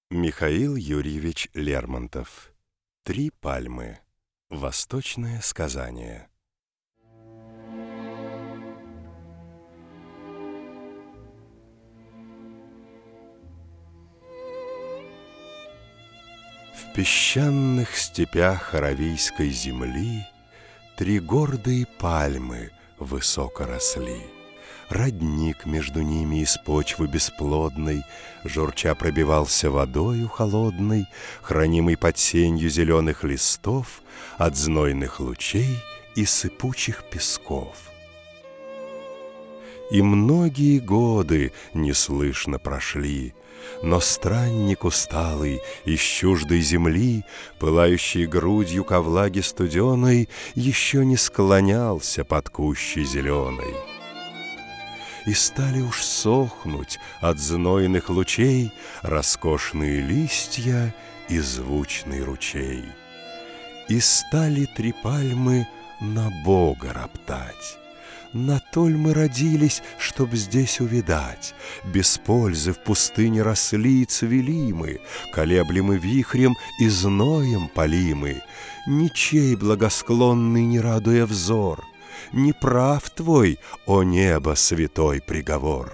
Михаил Юрьевич Лермонтов. «Три пальмы. Восточное сказание». В песчаных степях аравийской земли Три гордые пальмы высоко росли. Родник между ними из почвы бесплодной Журча пробивался водою холодной, Хранимый под сенью зеленых листов От знойных лучей и сыпучих песков. И многие годы неслышно прошли, Но странник усталый из чуждой земли, Пылающий грудью ко влаге студеной, Еще не склонялся под кущей зеленой. И стали уж сохнуть от знойных лучей Роскошные листья и звучный ручей. И стали три пальмы на Бога роптать. На толь мы родились, чтоб здесь увидать. Без пользы в пустыне росли и цвели мы, Колеблемы вихрем и зноем полимы. Ничей благосклонный не радуя взор, Не прав твой, о небо, святой приговор.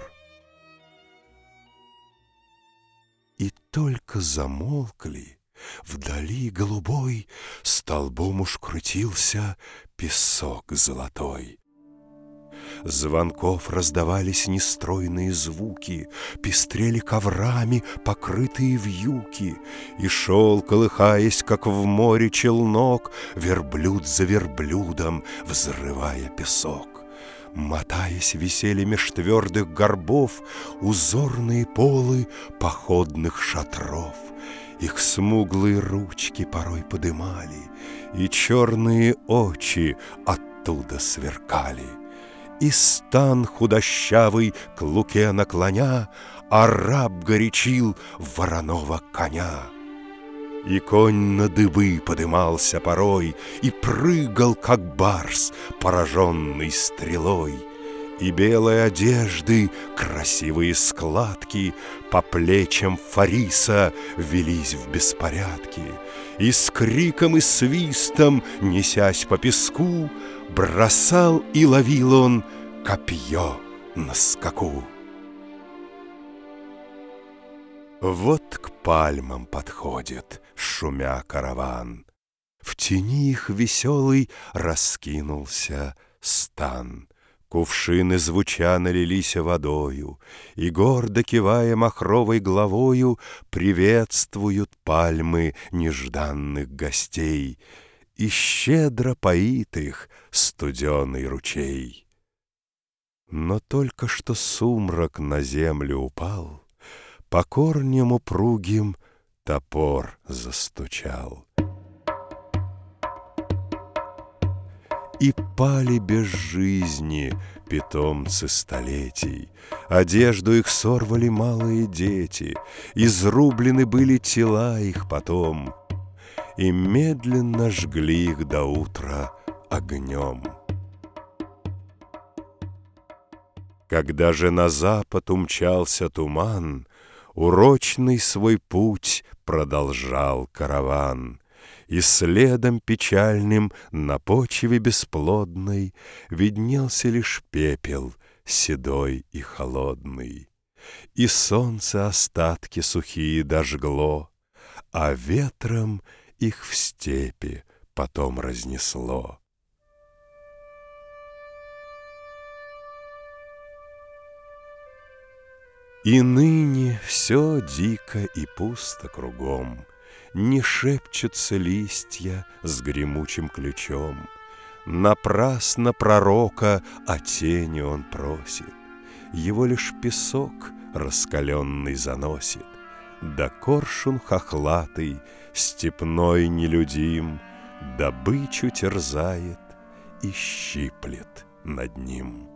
И только замолкли, вдали голубой Столбом уж крутился песок золотой. Звонков раздавались нестройные звуки, Пестрели коврами покрытые вьюки, И шел, колыхаясь, как в море челнок, Верблюд за верблюдом, взрывая песок. Мотаясь, висели меж твердых горбов Узорные полы походных шатров. Их смуглые ручки порой подымали, И черные очи оттуда сверкали. И стан худощавый к луке наклоня Араб горячил вороного коня. И конь на дыбы подымался порой И прыгал, как барс, пораженный стрелой. И белой одежды красивые складки По плечам Фариса велись в беспорядке. И с криком и свистом, несясь по песку, Бросал и ловил он копье на скаку. Вот к пальмам подходит, шумя караван. В тени их веселый раскинулся стан. Кувшины звуча налились водою, И, гордо кивая махровой главою, Приветствуют пальмы нежданных гостей, И щедро поит их студеный ручей. Но только что сумрак на землю упал, По корням упругим топор застучал. И пали без жизни питомцы столетий, Одежду их сорвали малые дети, Изрублены были тела их потом, И медленно жгли их до утра огнем. Когда же на запад умчался туман, Урочный свой путь продолжал караван. И следом печальным на почве бесплодной Виднелся лишь пепел седой и холодный. И солнце остатки сухие дожгло, А ветром их в степи потом разнесло. И ныне все дико и пусто кругом, Не шепчутся листья с гремучим ключом. Напрасно пророка о тени он просит, Его лишь песок раскаленный заносит. Да коршун хохлатый, степной нелюдим, Добычу терзает и щиплет над ним.